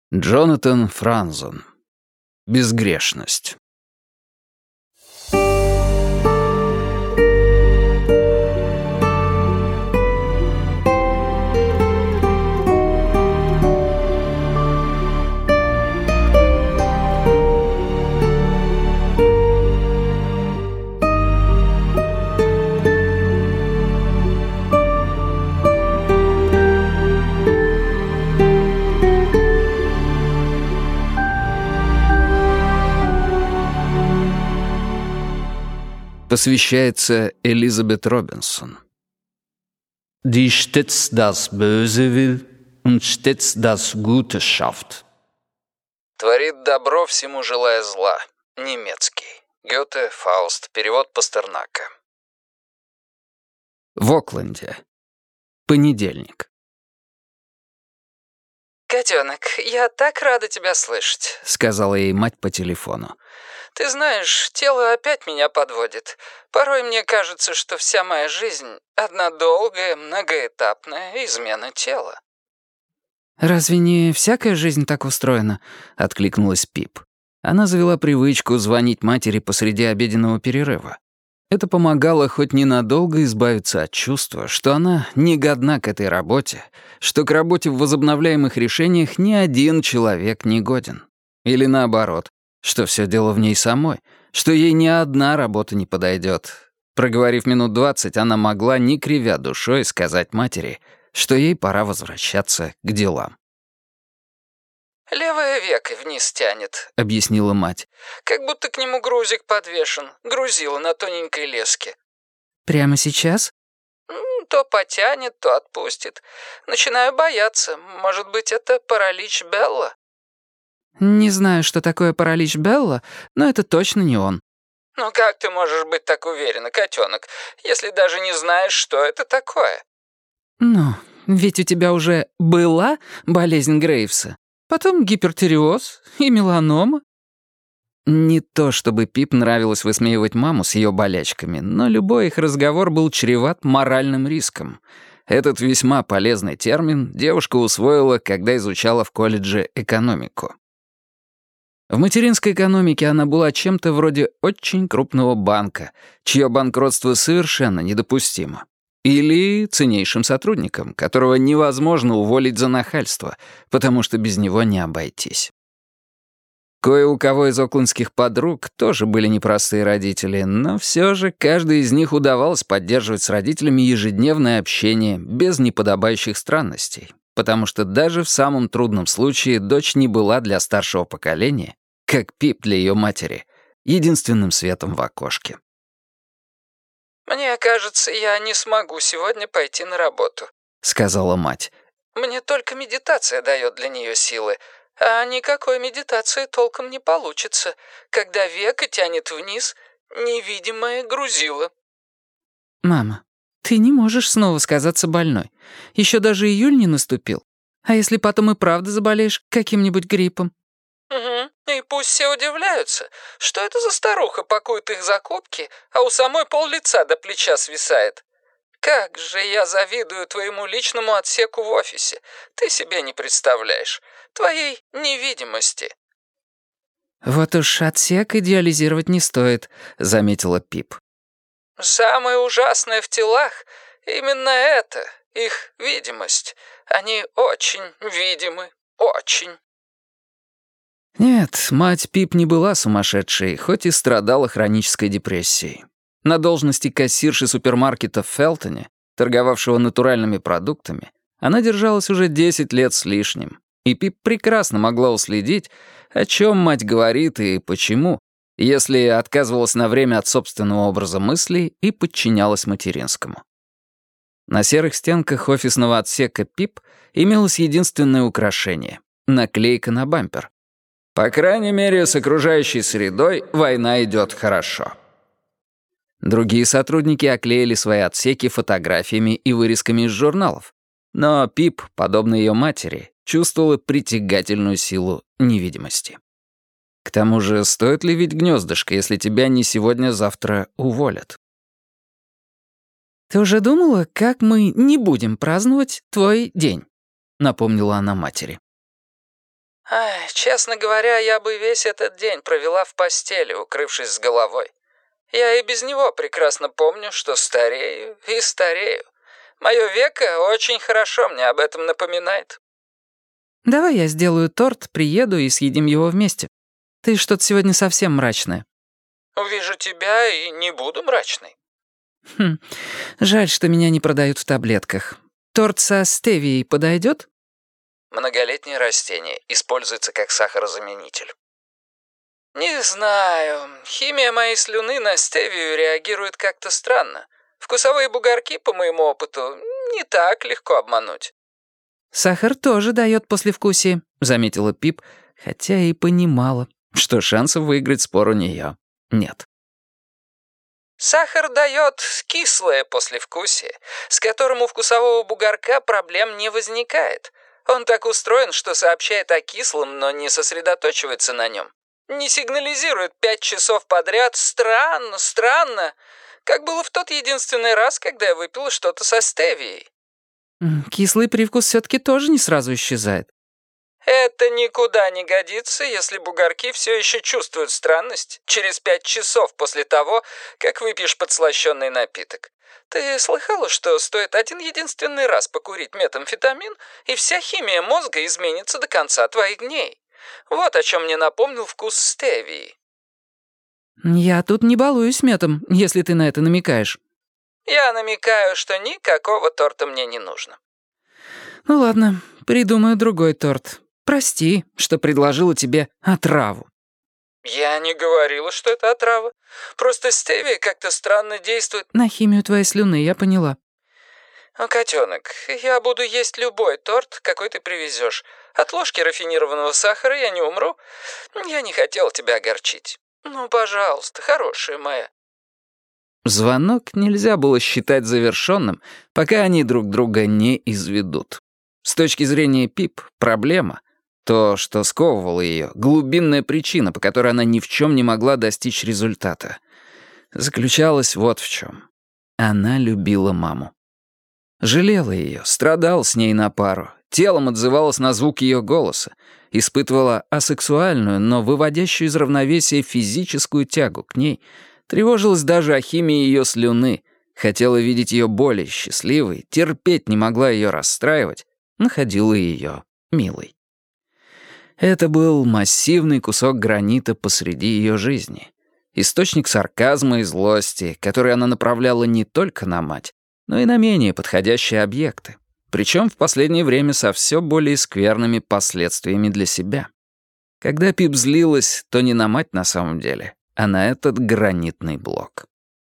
Джонатан Франзон. Безгрешность. Посвящается Элизабет Робинсон. Die stets das Böse will und stets das Gute schafft. Творит добро, всему желая зла. Немецкий. Гёте, Фауст. Перевод Пастернака. В Окленде. Понедельник. «Котенок, я так рада тебя слышать», — сказала ей мать по телефону. «Ты знаешь, тело опять меня подводит. Порой мне кажется, что вся моя жизнь — одна долгая, многоэтапная измена тела». «Разве не всякая жизнь так устроена?» — откликнулась Пип. Она завела привычку звонить матери посреди обеденного перерыва. Это помогало хоть ненадолго избавиться от чувства, что она не годна к этой работе, что к работе в возобновляемых решениях ни один человек не годен. Или наоборот, что все дело в ней самой, что ей ни одна работа не подойдет. Проговорив минут 20, она могла, не кривя душой, сказать матери, что ей пора возвращаться к делам. «Левое веко вниз тянет», — объяснила мать. «Как будто к нему грузик подвешен, грузило на тоненькой леске». «Прямо сейчас?» «То потянет, то отпустит. Начинаю бояться. Может быть, это паралич Белла?» «Не знаю, что такое паралич Белла, но это точно не он». «Ну как ты можешь быть так уверена, котенок, если даже не знаешь, что это такое?» «Ну, ведь у тебя уже была болезнь Грейвса, потом гипертиреоз и меланома». Не то чтобы Пип нравилось высмеивать маму с ее болячками, но любой их разговор был чреват моральным риском. Этот весьма полезный термин девушка усвоила, когда изучала в колледже экономику. В материнской экономике она была чем-то вроде очень крупного банка, чье банкротство совершенно недопустимо. Или ценнейшим сотрудником, которого невозможно уволить за нахальство, потому что без него не обойтись. Кое у кого из оклендских подруг тоже были непростые родители, но все же каждой из них удавалось поддерживать с родителями ежедневное общение без неподобающих странностей, потому что даже в самом трудном случае дочь не была для старшего поколения, как Пип для ее матери, единственным светом в окошке. «Мне кажется, я не смогу сегодня пойти на работу», — сказала мать. «Мне только медитация дает для нее силы, а никакой медитации толком не получится, когда веко тянет вниз невидимое грузило». «Мама, ты не можешь снова сказаться больной. Еще даже июль не наступил. А если потом и правда заболеешь каким-нибудь гриппом?» «Угу. И пусть все удивляются, что это за старуха пакует их закупки, а у самой пол-лица до плеча свисает. Как же я завидую твоему личному отсеку в офисе. Ты себе не представляешь. Твоей невидимости». «Вот уж отсек идеализировать не стоит», — заметила Пип. «Самое ужасное в телах — именно это, их видимость. Они очень видимы, очень». Нет, мать Пип не была сумасшедшей, хоть и страдала хронической депрессией. На должности кассирши супермаркета в Фелтоне, торговавшего натуральными продуктами, она держалась уже 10 лет с лишним, и Пип прекрасно могла уследить, о чем мать говорит и почему, если отказывалась на время от собственного образа мыслей и подчинялась материнскому. На серых стенках офисного отсека Пип имелось единственное украшение — наклейка на бампер. «По крайней мере, с окружающей средой война идет хорошо». Другие сотрудники оклеили свои отсеки фотографиями и вырезками из журналов. Но Пип, подобно ее матери, чувствовала притягательную силу невидимости. К тому же, стоит ли ведь гнездышко, если тебя не сегодня-завтра уволят? «Ты уже думала, как мы не будем праздновать твой день?» — напомнила она матери. Ай, честно говоря, я бы весь этот день провела в постели, укрывшись с головой. Я и без него прекрасно помню, что старею и старею. Мое веко очень хорошо мне об этом напоминает. Давай я сделаю торт, приеду и съедим его вместе. Ты что-то сегодня совсем мрачная. Увижу тебя и не буду мрачной. Жаль, что меня не продают в таблетках. Торт со стевией подойдет? Многолетнее растение, используется как сахарозаменитель. Не знаю, химия моей слюны на стевию реагирует как-то странно. Вкусовые бугорки, по моему опыту, не так легко обмануть. Сахар тоже дает послевкусие, заметила Пип, хотя и понимала, что шансов выиграть спор у нее нет. Сахар дает кислое послевкусие, с которым у вкусового бугорка проблем не возникает. Он так устроен, что сообщает о кислом, но не сосредоточивается на нем. Не сигнализирует 5 часов подряд. Странно, странно. Как было в тот единственный раз, когда я выпила что-то со стевией. Кислый привкус все-таки тоже не сразу исчезает. Это никуда не годится, если бугорки все еще чувствуют странность через 5 часов после того, как выпьешь подслащенный напиток. Ты слыхала, что стоит один единственный раз покурить метамфетамин, и вся химия мозга изменится до конца твоих дней? Вот о чем мне напомнил вкус стевии. Я тут не балуюсь метом, если ты на это намекаешь. Я намекаю, что никакого торта мне не нужно. Ну ладно, придумаю другой торт. Прости, что предложила тебе отраву. Я не говорила, что это отрава. Просто стевия как-то странно действует. На химию твоей слюны, я поняла. Котенок, я буду есть любой торт, какой ты привезешь. От ложки рафинированного сахара я не умру. Я не хотел тебя огорчить. Ну, пожалуйста, хорошая моя. Звонок нельзя было считать завершенным, пока они друг друга не изведут. С точки зрения Пип, проблема — то, что сковывало ее, глубинная причина, по которой она ни в чем не могла достичь результата, заключалась вот в чем. Она любила маму. Жалела ее, страдала с ней на пару, телом отзывалась на звук ее голоса, испытывала асексуальную, но выводящую из равновесия физическую тягу к ней, тревожилась даже о химии ее слюны, хотела видеть ее более счастливой, терпеть не могла ее расстраивать, находила ее милой. Это был массивный кусок гранита посреди ее жизни. Источник сарказма и злости, который она направляла не только на мать, но и на менее подходящие объекты. Причем в последнее время со все более скверными последствиями для себя. Когда Пип злилась, то не на мать на самом деле, а на этот гранитный блок.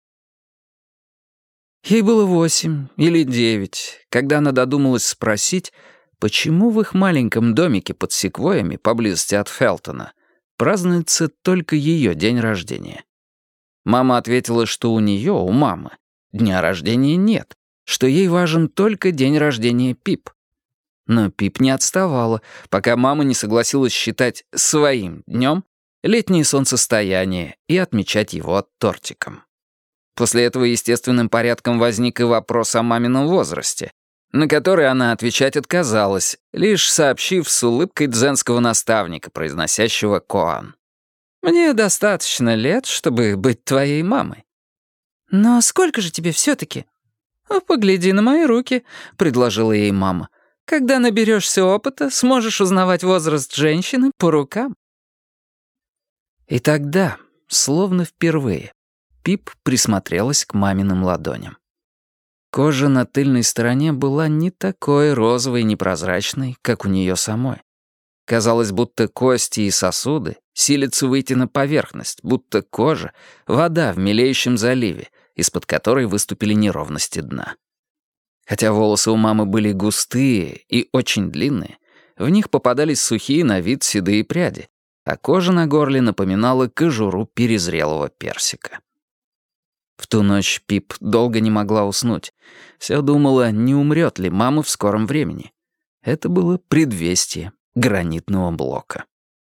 Ей было 8 или 9, когда она додумалась спросить, почему в их маленьком домике под секвойями, поблизости от Фелтона, празднуется только ее день рождения. Мама ответила, что у нее, у мамы, дня рождения нет, что ей важен только день рождения Пип. Но Пип не отставала, пока мама не согласилась считать своим днем летнее солнцестояние и отмечать его тортиком. После этого естественным порядком возник и вопрос о мамином возрасте, на который она отвечать отказалась, лишь сообщив с улыбкой дзенского наставника, произносящего «коан». «Мне достаточно лет, чтобы быть твоей мамой». «Но сколько же тебе все-таки?» «Погляди на мои руки», — предложила ей мама. «Когда наберешься опыта, сможешь узнавать возраст женщины по рукам». И тогда, словно впервые, Пип присмотрелась к маминым ладоням. Кожа на тыльной стороне была не такой розовой и непрозрачной, как у нее самой. Казалось, будто кости и сосуды силятся выйти на поверхность, будто кожа — вода в мелеющем заливе, из-под которой выступили неровности дна. Хотя волосы у мамы были густые и очень длинные, в них попадались сухие на вид седые пряди, а кожа на горле напоминала кожуру перезрелого персика. В ту ночь Пип долго не могла уснуть. Все думала, не умрет ли мама в скором времени. Это было предвестие гранитного блока.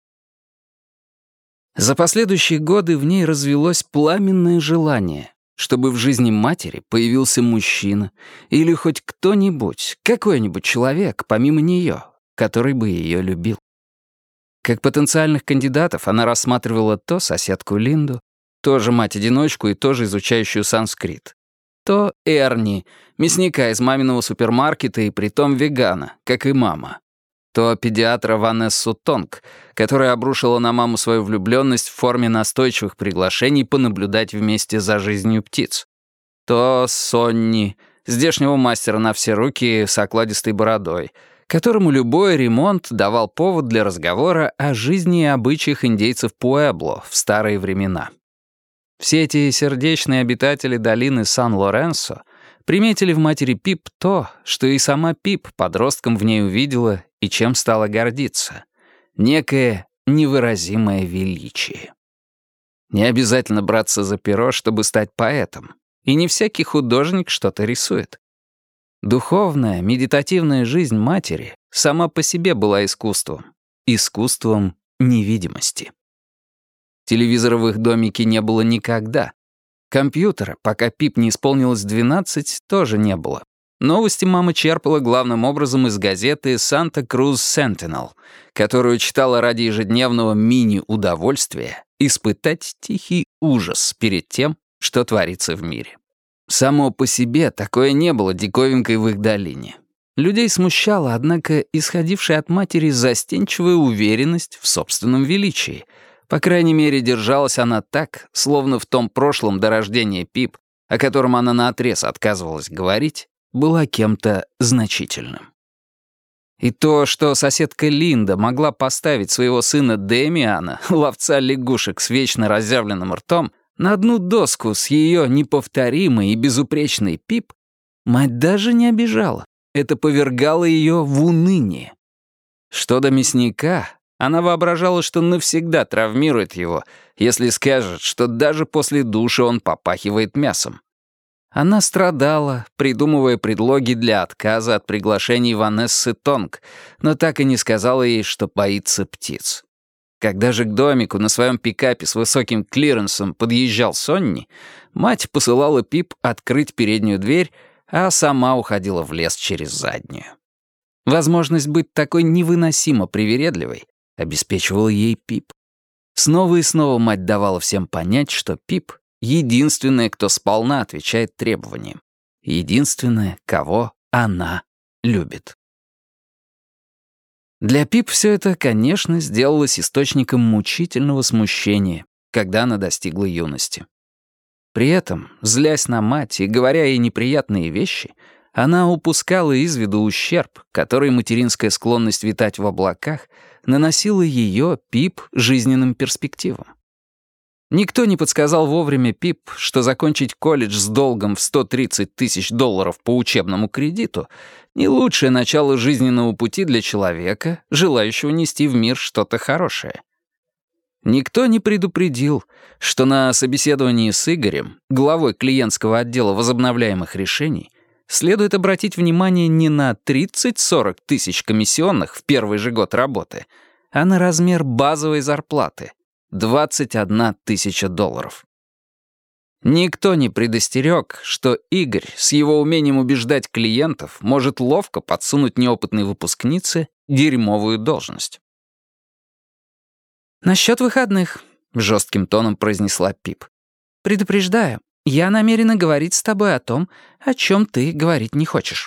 За последующие годы в ней развелось пламенное желание, чтобы в жизни матери появился мужчина или хоть кто-нибудь, какой-нибудь человек, помимо нее, который бы ее любил. Как потенциальных кандидатов она рассматривала то соседку Линду, тоже мать-одиночку и тоже изучающую санскрит, то Эрни, мясника из маминого супермаркета и притом вегана, как и мама, то педиатра Ванессу Тонг, которая обрушила на маму свою влюбленность в форме настойчивых приглашений понаблюдать вместе за жизнью птиц, то Сонни, здешнего мастера на все руки с окладистой бородой, которому любой ремонт давал повод для разговора о жизни и обычаях индейцев Пуэбло в старые времена. Все эти сердечные обитатели долины Сан-Лоренсо приметили в матери Пип то, что и сама Пип подростком в ней увидела и чем стала гордиться. Некое невыразимое величие. Не обязательно браться за перо, чтобы стать поэтом. И не всякий художник что-то рисует. Духовная, медитативная жизнь матери сама по себе была искусством. Искусством невидимости. Телевизора в их домике не было никогда. Компьютера, пока Пип не исполнилось 12, тоже не было. Новости мама черпала главным образом из газеты «Санта-Крус Сентинел», которую читала ради ежедневного мини-удовольствия испытать тихий ужас перед тем, что творится в мире. Само по себе такое не было диковинкой в их долине. Людей смущала, однако, исходившая от матери застенчивая уверенность в собственном величии. По крайней мере, держалась она так, словно в том прошлом до рождения Пип, о котором она наотрез отказывалась говорить, была кем-то значительным. И то, что соседка Линда могла поставить своего сына Дэмиана, ловца лягушек с вечно разъявленным ртом, на одну доску с ее неповторимой и безупречной Пип, мать даже не обижала. Это повергало ее в уныние. Что до мясника, она воображала, что навсегда травмирует его, если скажет, что даже после душа он попахивает мясом. Она страдала, придумывая предлоги для отказа от приглашений Ванессы Тонг, но так и не сказала ей, что боится птиц. Когда же к домику на своем пикапе с высоким клиренсом подъезжал Сонни, мать посылала Пип открыть переднюю дверь, а сама уходила в лес через заднюю. Возможность быть такой невыносимо привередливой обеспечивала ей Пип. Снова и снова мать давала всем понять, что Пип — единственная, кто сполна отвечает требованиям. Единственная, кого она любит. Для Пип все это, конечно, сделалось источником мучительного смущения, когда она достигла юности. При этом, злясь на мать и говоря ей неприятные вещи, она упускала из виду ущерб, который материнская склонность витать в облаках наносила ее, Пип, жизненным перспективам. Никто не подсказал вовремя Пип, что закончить колледж с долгом в $130 000 по учебному кредиту — не лучшее начало жизненного пути для человека, желающего нести в мир что-то хорошее. Никто не предупредил, что на собеседовании с Игорем, главой клиентского отдела возобновляемых решений, следует обратить внимание не на 30-40 тысяч комиссионных в первый же год работы, а на размер базовой зарплаты — $21 000. Никто не предостерег, что Игорь с его умением убеждать клиентов может ловко подсунуть неопытной выпускнице дерьмовую должность. «Насчет выходных», — жестким тоном произнесла Пип. «Предупреждаю, я намерена говорить с тобой о том, о чем ты говорить не хочешь».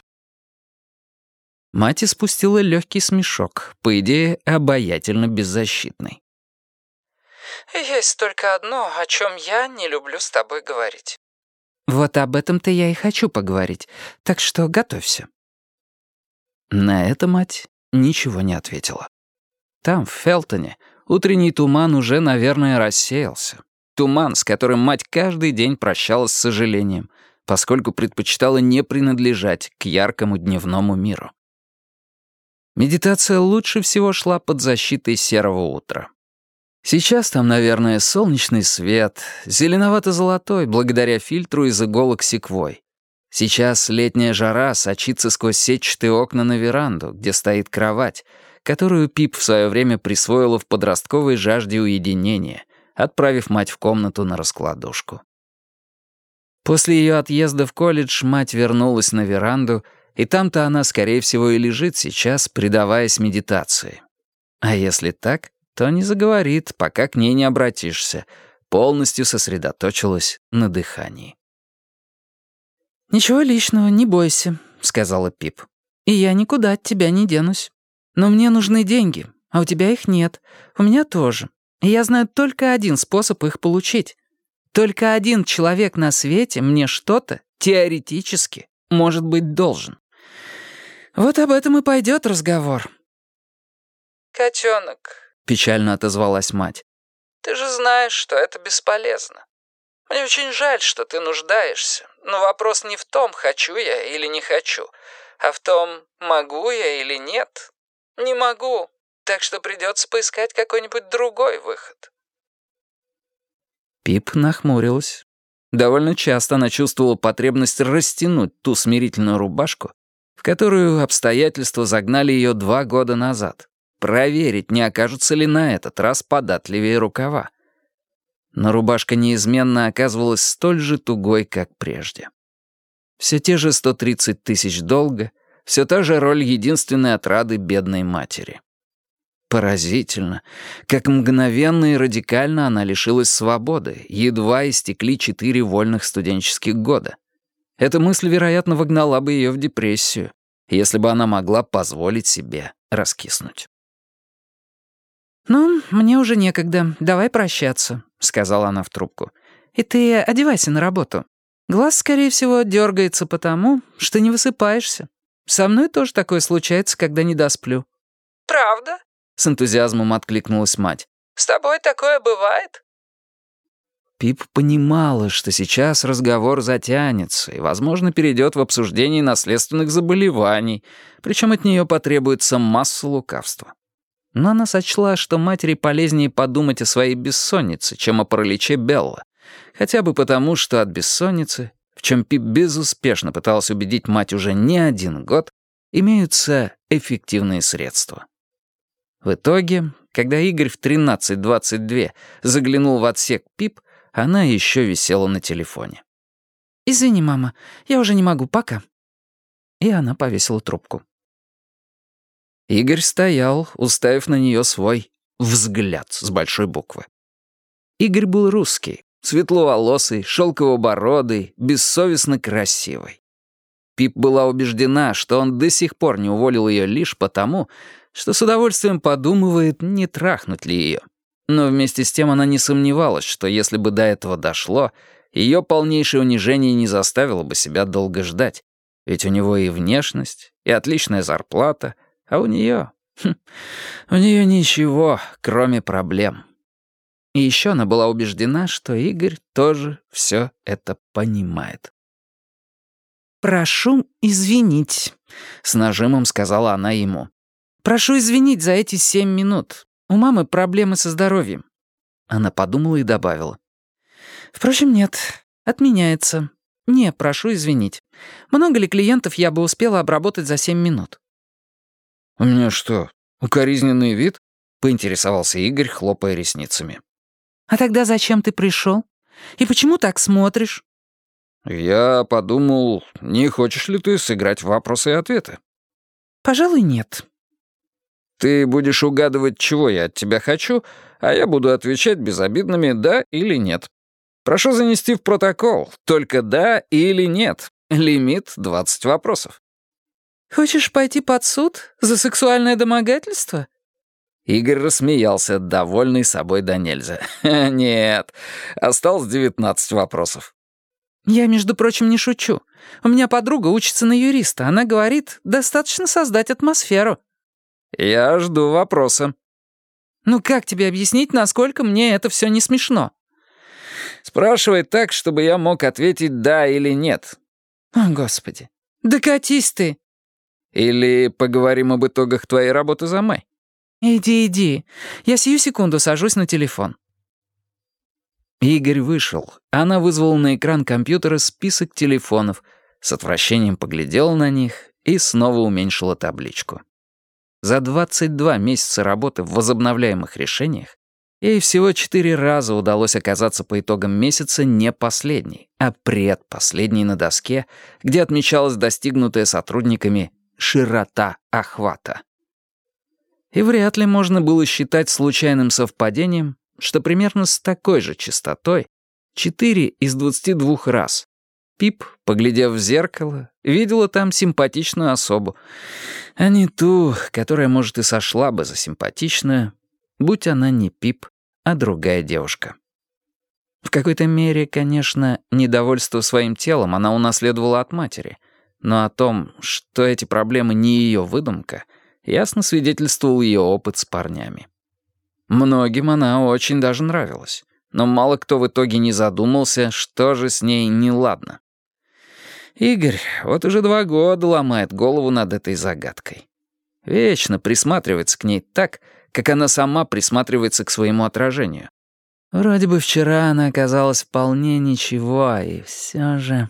Мать испустила легкий смешок, по идее, обаятельно беззащитный. «Есть только одно, о чем я не люблю с тобой говорить». «Вот об этом-то я и хочу поговорить, так что готовься». На это мать ничего не ответила. Там, в Фелтоне, утренний туман уже, наверное, рассеялся. Туман, с которым мать каждый день прощалась с сожалением, поскольку предпочитала не принадлежать к яркому дневному миру. Медитация лучше всего шла под защитой серого утра. Сейчас там, наверное, солнечный свет, зеленовато-золотой, благодаря фильтру из иголок секвой. Сейчас летняя жара сочится сквозь сетчатые окна на веранду, где стоит кровать, которую Пип в свое время присвоила в подростковой жажде уединения, отправив мать в комнату на раскладушку. После ее отъезда в колледж мать вернулась на веранду, и там-то она, скорее всего, и лежит сейчас, предаваясь медитации. А если так, то не заговорит, пока к ней не обратишься. Полностью сосредоточилась на дыхании. «Ничего личного, не бойся», — сказала Пип. «И я никуда от тебя не денусь. Но мне нужны деньги, а у тебя их нет. У меня тоже. И я знаю только один способ их получить. Только один человек на свете мне что-то, теоретически, может быть, должен. Вот об этом и пойдет разговор». «Котенок», — печально отозвалась мать, «ты же знаешь, что это бесполезно. Мне очень жаль, что ты нуждаешься, но вопрос не в том, хочу я или не хочу, а в том, могу я или нет. Не могу, так что придется поискать какой-нибудь другой выход». Пип нахмурилась. Довольно часто она чувствовала потребность растянуть ту смирительную рубашку, в которую обстоятельства загнали ее 2 года назад. Проверить, не окажутся ли на этот раз податливее рукава. Но рубашка неизменно оказывалась столь же тугой, как прежде. Все те же 130 тысяч долга, все та же роль единственной отрады бедной матери. Поразительно, как мгновенно и радикально она лишилась свободы, едва истекли 4 вольных студенческих года. Эта мысль, вероятно, вогнала бы ее в депрессию, если бы она могла позволить себе раскиснуть. «Ну, мне уже некогда, давай прощаться», — сказала она в трубку. «И ты одевайся на работу. Глаз, скорее всего, дергается потому, что не высыпаешься. Со мной тоже такое случается, когда не досплю». «Правда?» — с энтузиазмом откликнулась мать. «С тобой такое бывает?» Пип понимала, что сейчас разговор затянется и, возможно, перейдет в обсуждение наследственных заболеваний, причем от нее потребуется масса лукавства. Но она сочла, что матери полезнее подумать о своей бессоннице, чем о параличе Белла, хотя бы потому, что от бессонницы, в чем Пип безуспешно пыталась убедить мать уже не 1 год, имеются эффективные средства. В итоге, когда Игорь в 13:22 заглянул в отсек Пип, она еще висела на телефоне. «Извини, мама, я уже не могу, пока». И она повесила трубку. Игорь стоял, уставив на нее свой взгляд с большой буквы. Игорь был русский, светловолосый, шелковобородый, бессовестно красивый. Пип была убеждена, что он до сих пор не уволил ее лишь потому, что с удовольствием подумывает, не трахнуть ли ее. Но вместе с тем она не сомневалась, что если бы до этого дошло, ее полнейшее унижение не заставило бы себя долго ждать. Ведь у него и внешность, и отличная зарплата, а у нее ничего, кроме проблем. И еще она была убеждена, что Игорь тоже все это понимает. «Прошу извинить», — с нажимом сказала она ему. «Прошу извинить за эти 7 минут. У мамы проблемы со здоровьем». Она подумала и добавила. «Впрочем, нет, отменяется. Не, прошу извинить. Много ли клиентов я бы успела обработать за 7 минут?» «У меня что, укоризненный вид?» — поинтересовался Игорь, хлопая ресницами. «А тогда зачем ты пришел? И почему так смотришь?» «Я подумал, не хочешь ли ты сыграть в вопросы и ответы?» «Пожалуй, нет». «Ты будешь угадывать, чего я от тебя хочу, а я буду отвечать безобидными «да» или «нет». Прошу занести в протокол только «да» или «нет». Лимит 20 вопросов». «Хочешь пойти под суд за сексуальное домогательство?» Игорь рассмеялся, довольный собой до нельзя. «Нет, осталось 19 вопросов». «Я, между прочим, не шучу. У меня подруга учится на юриста. Она говорит, достаточно создать атмосферу». «Я жду вопроса». «Ну как тебе объяснить, насколько мне это все не смешно?» «Спрашивай так, чтобы я мог ответить «да» или «нет». «О, Господи, докатись ты». «Или поговорим об итогах твоей работы за май?» «Иди. Я сию секунду сажусь на телефон». Игорь вышел. Она вызвала на экран компьютера список телефонов, с отвращением поглядела на них и снова уменьшила табличку. За 22 месяца работы в возобновляемых решениях ей всего 4 раза удалось оказаться по итогам месяца не последней, а предпоследней на доске, где отмечалась достигнутая сотрудниками широта охвата. И вряд ли можно было считать случайным совпадением, что примерно с такой же частотой 4 из 22 раз Пип, поглядев в зеркало, видела там симпатичную особу, а не ту, которая, может, и сошла бы за симпатичную, будь она не Пип, а другая девушка. В какой-то мере, конечно, недовольство своим телом она унаследовала от матери, но о том, что эти проблемы не ее выдумка, ясно свидетельствовал ее опыт с парнями. Многим она очень даже нравилась, но мало кто в итоге не задумался, что же с ней неладно. Игорь вот уже 2 года ломает голову над этой загадкой. Вечно присматривается к ней так, как она сама присматривается к своему отражению. Вроде бы вчера она оказалась вполне ничего, и все же...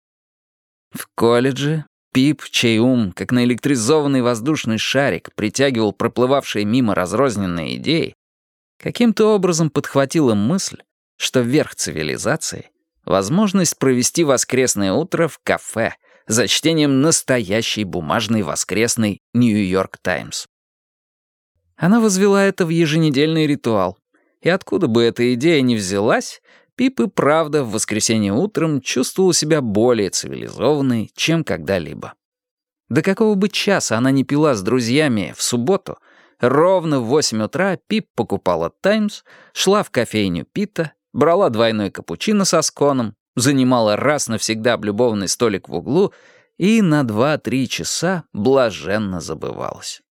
В колледже Пип, чей ум, как наэлектризованный воздушный шарик, притягивал проплывавшие мимо разрозненные идеи, каким-то образом подхватила мысль, что верх цивилизации — возможность провести воскресное утро в кафе за чтением настоящей бумажной воскресной «Нью-Йорк Таймс». Она возвела это в еженедельный ритуал, и откуда бы эта идея ни взялась, Пип и правда в воскресенье утром чувствовала себя более цивилизованной, чем когда-либо. До какого бы часа она не пила с друзьями в субботу, ровно в 8 утра Пип покупала «Таймс», шла в кофейню Пита, брала двойной капучино со сконом, занимала раз навсегда облюбованный столик в углу и на 2-3 часа блаженно забывалась.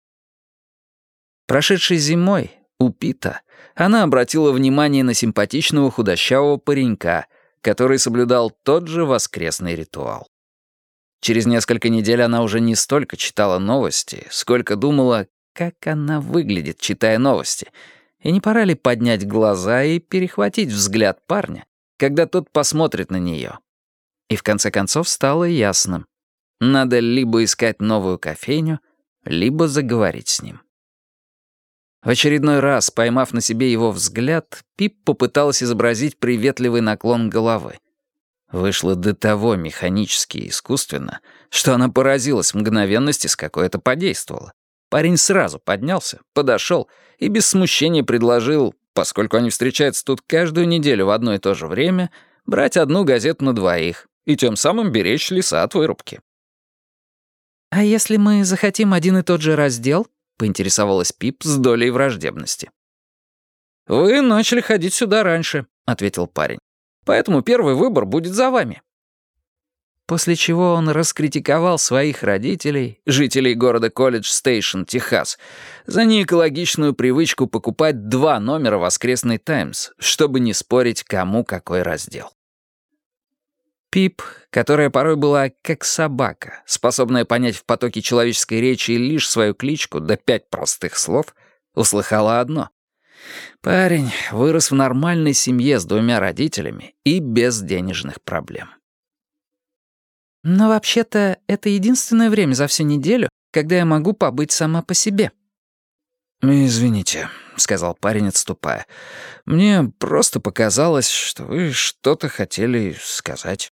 Прошедшей зимой у Пита она обратила внимание на симпатичного худощавого паренька, который соблюдал тот же воскресный ритуал. Через несколько недель она уже не столько читала новости, сколько думала, как она выглядит, читая новости, и не пора ли поднять глаза и перехватить взгляд парня, когда тот посмотрит на нее. И в конце концов стало ясным. Надо либо искать новую кофейню, либо заговорить с ним. В очередной раз, поймав на себе его взгляд, Пип попыталась изобразить приветливый наклон головы. Вышло до того механически и искусственно, что она поразилась мгновенности, с какой это подействовало. Парень сразу поднялся, подошел и без смущения предложил, поскольку они встречаются тут каждую неделю в одно и то же время, брать одну газету на 2 и тем самым беречь леса от вырубки. «А если мы захотим один и тот же раздел?» — поинтересовалась Пип с долей враждебности. «Вы начали ходить сюда раньше», — ответил парень. «Поэтому первый выбор будет за вами». После чего он раскритиковал своих родителей, жителей города Колледж-Стейшн, Техас, за неэкологичную привычку покупать 2 номера «Воскресный Таймс», чтобы не спорить, кому какой раздел. Пип, которая порой была как собака, способная понять в потоке человеческой речи лишь свою кличку да 5 простых слов, услыхала одно. Парень вырос в нормальной семье с 2 родителями и без денежных проблем. «Но вообще-то это единственное время за всю неделю, когда я могу побыть сама по себе». «Извините», — сказал парень, отступая. «Мне просто показалось, что вы что-то хотели сказать».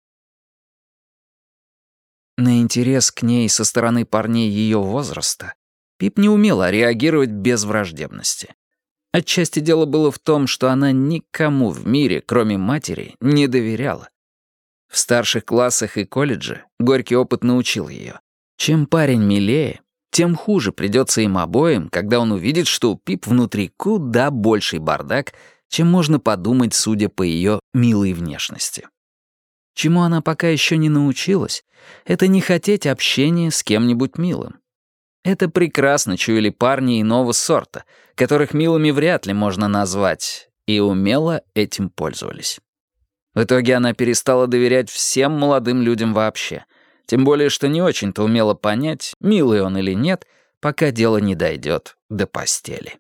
На интерес к ней со стороны парней ее возраста Пип не умела реагировать без враждебности. Отчасти дело было в том, что она никому в мире, кроме матери, не доверяла. В старших классах и колледже горький опыт научил ее. Чем парень милее, тем хуже придется им обоим, когда он увидит, что у Пип внутри куда больший бардак, чем можно подумать, судя по ее милой внешности. Чему она пока еще не научилась, это не хотеть общения с кем-нибудь милым. Это прекрасно чуяли парни иного сорта, которых милыми вряд ли можно назвать, и умело этим пользовались. В итоге она перестала доверять всем молодым людям вообще, тем более что не очень-то умела понять, милый он или нет, пока дело не дойдет до постели.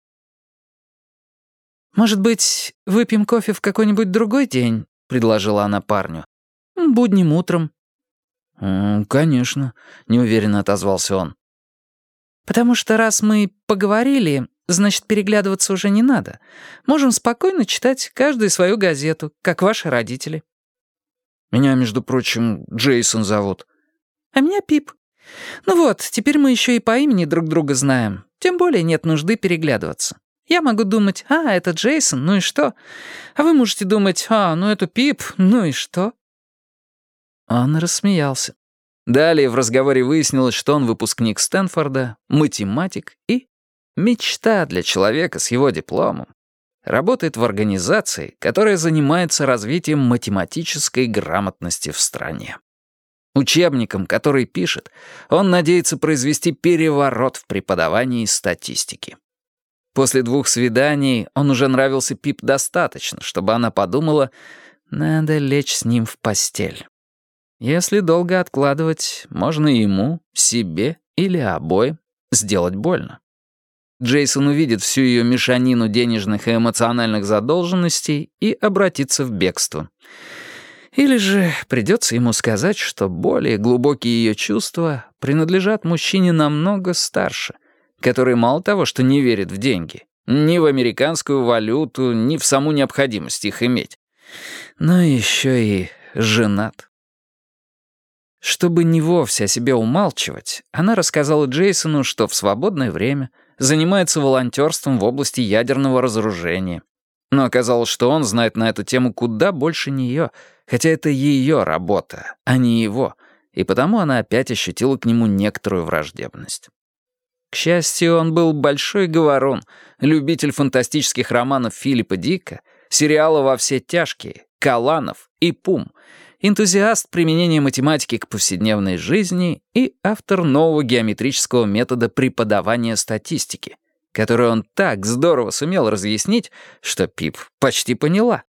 «Может быть, выпьем кофе в какой-нибудь другой день?» — предложила она парню. «Будним утром». «Конечно», — неуверенно отозвался он. «Потому что раз мы поговорили, значит, переглядываться уже не надо. Можем спокойно читать каждую свою газету, как ваши родители». «Меня, между прочим, Джейсон зовут». «А меня Пип. Ну вот, теперь мы еще и по имени друг друга знаем. Тем более нет нужды переглядываться. Я могу думать, это Джейсон, ну и что? А вы можете думать, ну это Пип, ну и что?» Он рассмеялся. Далее в разговоре выяснилось, что он выпускник Стэнфорда, математик и мечта для человека с его дипломом. Работает в организации, которая занимается развитием математической грамотности в стране. Учебником, который пишет, он надеется произвести переворот в преподавании статистики. После 2 свиданий он уже нравился Пип достаточно, чтобы она подумала, надо лечь с ним в постель. Если долго откладывать, можно ему, себе или обоим сделать больно. Джейсон увидит всю ее мешанину денежных и эмоциональных задолженностей и обратится в бегство. Или же придется ему сказать, что более глубокие ее чувства принадлежат мужчине намного старше, который мало того, что не верит в деньги, ни в американскую валюту, ни в саму необходимость их иметь, но еще и женат. Чтобы не вовсе о себе умалчивать, она рассказала Джейсону, что в свободное время занимается волонтерством в области ядерного разоружения. Но оказалось, что он знает на эту тему куда больше нее, хотя это ее работа, а не его, и потому она опять ощутила к нему некоторую враждебность. К счастью, он был большой говорун, любитель фантастических романов Филиппа Дика, сериала «Во все тяжкие», «Каланов» и «Пум», энтузиаст применения математики к повседневной жизни и автор нового геометрического метода преподавания статистики, который он так здорово сумел разъяснить, что Пип почти поняла.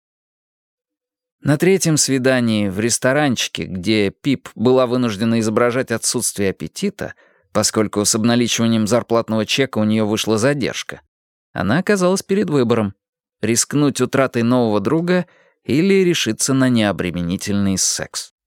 На 3-м свидании в ресторанчике, где Пип была вынуждена изображать отсутствие аппетита, поскольку с обналичиванием зарплатного чека у нее вышла задержка, она оказалась перед выбором — рискнуть утратой нового друга или решиться на необременительный секс.